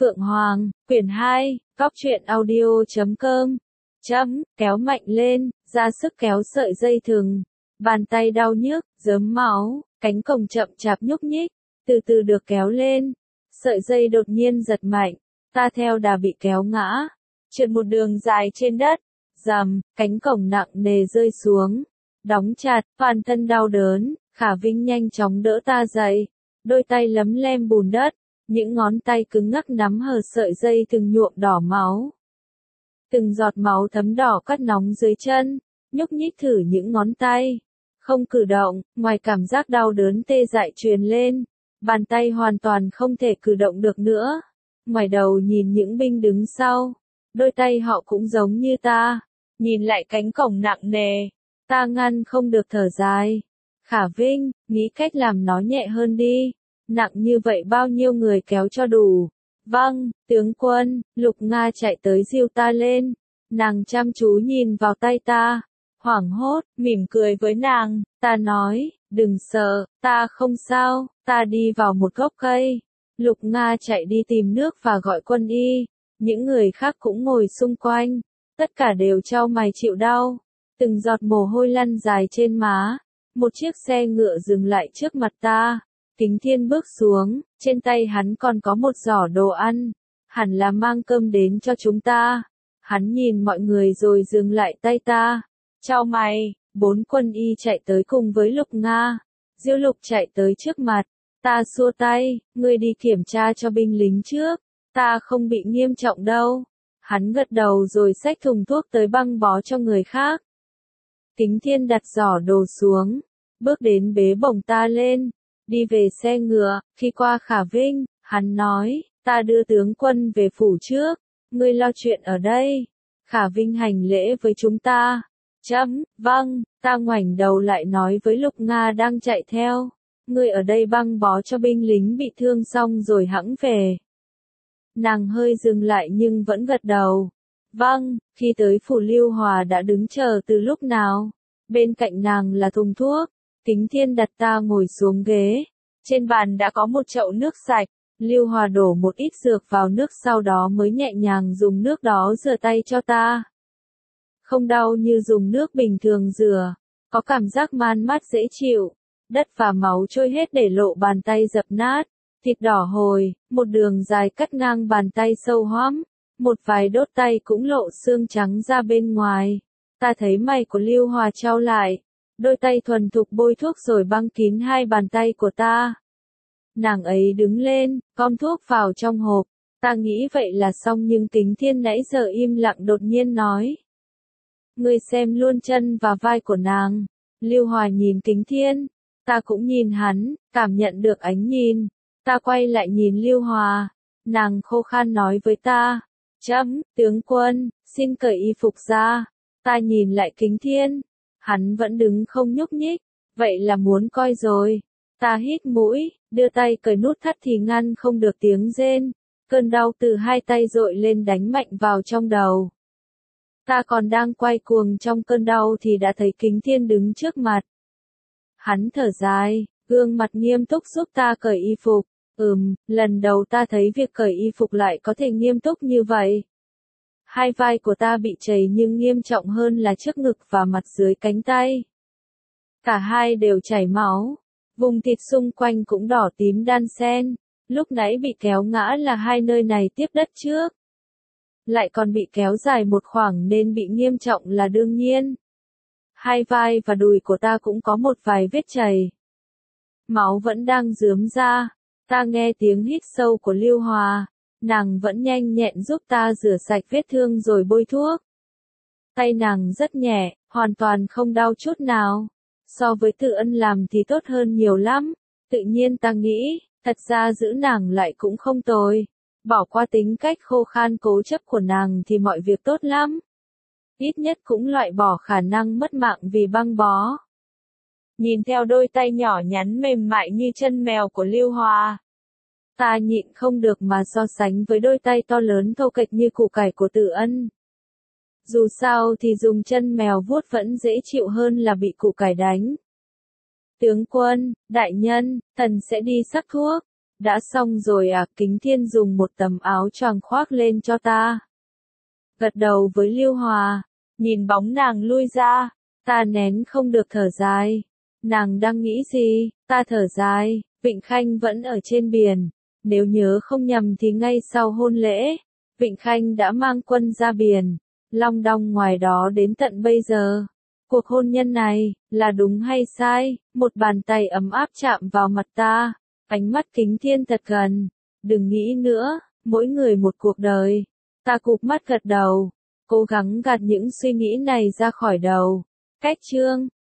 Phượng Hoàng, quyển 2, Cóc truyện audio.com. Kéo mạnh lên, ra sức kéo sợi dây thừng. Bàn tay đau nhức, rớm máu, cánh cổng chậm chạp nhúc nhích, từ từ được kéo lên. Sợi dây đột nhiên giật mạnh, ta theo đà bị kéo ngã, trượt một đường dài trên đất. Rầm, cánh cổng nặng nề rơi xuống, đóng chặt, toàn thân đau đớn. Khả Vinh nhanh chóng đỡ ta dậy, đôi tay lấm lem bùn đất, những ngón tay cứng ngắc nắm hờ sợi dây từng nhuộm đỏ máu. Từng giọt máu thấm đỏ cắt nóng dưới chân, nhúc nhích thử những ngón tay, không cử động, ngoài cảm giác đau đớn tê dại truyền lên, bàn tay hoàn toàn không thể cử động được nữa. Ngoài đầu nhìn những binh đứng sau, đôi tay họ cũng giống như ta, nhìn lại cánh cổng nặng nề, ta ngăn không được thở dài. Khả Vinh, nghĩ cách làm nó nhẹ hơn đi, nặng như vậy bao nhiêu người kéo cho đủ. Vâng, tướng quân. Lục Nga chạy tới dìu ta lên, nàng chăm chú nhìn vào tay ta, hoảng hốt, mỉm cười với nàng, ta nói, đừng sợ, ta không sao, ta đi vào một gốc cây. Lục Nga chạy đi tìm nước và gọi quân y, những người khác cũng ngồi xung quanh, tất cả đều chau mày chịu đau, từng giọt mồ hôi lăn dài trên má. Một chiếc xe ngựa dừng lại trước mặt ta, Kính Thiên bước xuống, trên tay hắn còn có một giỏ đồ ăn, hẳn là mang cơm đến cho chúng ta. Hắn nhìn mọi người rồi dừng lại tay ta, chau mày. 4 quân y chạy tới cùng với Lục Nga, Diêu Lục chạy tới trước mặt, ta xua tay, ngươi đi kiểm tra cho binh lính trước, ta không bị nghiêm trọng đâu. Hắn gật đầu rồi xách thùng thuốc tới băng bó cho người khác. Kính Thiên đặt giỏ đồ xuống, bước đến bế bổng ta lên, đi về xe ngựa. Khi qua Khả Vinh, hắn nói, ta đưa tướng quân về phủ trước, ngươi lo chuyện ở đây. Khả Vinh hành lễ với chúng ta. Vâng, ta ngoảnh đầu lại nói với Lục Nga đang chạy theo, ngươi ở đây băng bó cho binh lính bị thương xong rồi hẵng về. Nàng hơi dừng lại nhưng vẫn gật đầu. Vâng, khi tới phủ Lưu Hòa đã đứng chờ từ lúc nào. Bên cạnh nàng là thùng thuốc. Kính Thiên đặt ta ngồi xuống ghế. Trên bàn đã có một chậu nước sạch. Lưu Hòa đổ một ít dược vào nước sau đó mới nhẹ nhàng dùng nước đó rửa tay cho ta. Không đau như dùng nước bình thường rửa, có cảm giác man mát dễ chịu. Đất và máu trôi hết để lộ bàn tay dập nát. Thịt đỏ hồi, một đường dài cắt ngang bàn tay sâu hoắm, một vài đốt tay cũng lộ xương trắng ra bên ngoài. Ta thấy mày của Lưu Hòa chau lại, đôi tay thuần thục bôi thuốc rồi băng kín hai bàn tay của ta. Nàng ấy đứng lên, gom thuốc vào trong hộp, ta nghĩ vậy là xong nhưng Kính Thiên nãy giờ im lặng đột nhiên nói. Ngươi xem luôn chân và vai của nàng. Lưu Hòa nhìn Kính Thiên, ta cũng nhìn hắn, cảm nhận được ánh nhìn. Ta quay lại nhìn Lưu Hòa, nàng khô khan nói với ta, tướng quân, xin cởi y phục ra. Ta nhìn lại Kính Thiên, hắn vẫn đứng không nhúc nhích, vậy là muốn coi rồi. Ta hít mũi, đưa tay cởi nút thắt thì ngăn không được tiếng rên, cơn đau từ hai tay dội lên đánh mạnh vào trong đầu. Ta còn đang quay cuồng trong cơn đau thì đã thấy Kính Thiên đứng trước mặt. Hắn thở dài, gương mặt nghiêm túc giúp ta cởi y phục. Lần đầu ta thấy việc cởi y phục lại có thể nghiêm túc như vậy. Hai vai của ta bị chảy nhưng nghiêm trọng hơn là trước ngực và mặt dưới cánh tay. Cả hai đều chảy máu, vùng thịt xung quanh cũng đỏ tím đan xen. Lúc nãy bị kéo ngã là hai nơi này tiếp đất trước. Lại còn bị kéo dài một khoảng nên bị nghiêm trọng là đương nhiên. Hai vai và đùi của ta cũng có một vài vết chảy. Máu vẫn đang rướm ra. Ta nghe tiếng hít sâu của Lưu Hòa, nàng vẫn nhanh nhẹn giúp ta rửa sạch vết thương rồi bôi thuốc. Tay nàng rất nhẹ, hoàn toàn không đau chút nào. So với Tự Ân làm thì tốt hơn nhiều lắm. Tự nhiên ta nghĩ, thật ra giữ nàng lại cũng không tồi. Bỏ qua tính cách khô khan cố chấp của nàng thì mọi việc tốt lắm. Ít nhất cũng loại bỏ khả năng mất mạng vì băng bó. Nhìn theo đôi tay nhỏ nhắn mềm mại như chân mèo của Lưu Hòa, ta nhịn không được mà so sánh với đôi tay to lớn thô kệch như củ cải của Tự Ân. Dù sao thì dùng chân mèo vuốt vẫn dễ chịu hơn là bị củ cải đánh. Tướng quân, đại nhân, thần sẽ đi sắc thuốc. Đã xong rồi à, Kính Thiên dùng một tấm áo choàng khoác lên cho ta. Gật đầu với Lưu Hòa, nhìn bóng nàng lui ra, ta nén không được thở dài. Nàng đang nghĩ gì? Ta thở dài, Vịnh Khanh vẫn ở trên biển. Nếu nhớ không nhầm thì ngay sau hôn lễ, Vịnh Khanh đã mang quân ra biển, long đong ngoài đó đến tận bây giờ. Cuộc hôn nhân này, là đúng hay sai? Một bàn tay ấm áp chạm vào mặt ta, ánh mắt Kính Thiên thật gần. Đừng nghĩ nữa, mỗi người một cuộc đời. Ta cụp mắt gật đầu, cố gắng gạt những suy nghĩ này ra khỏi đầu. Cách chương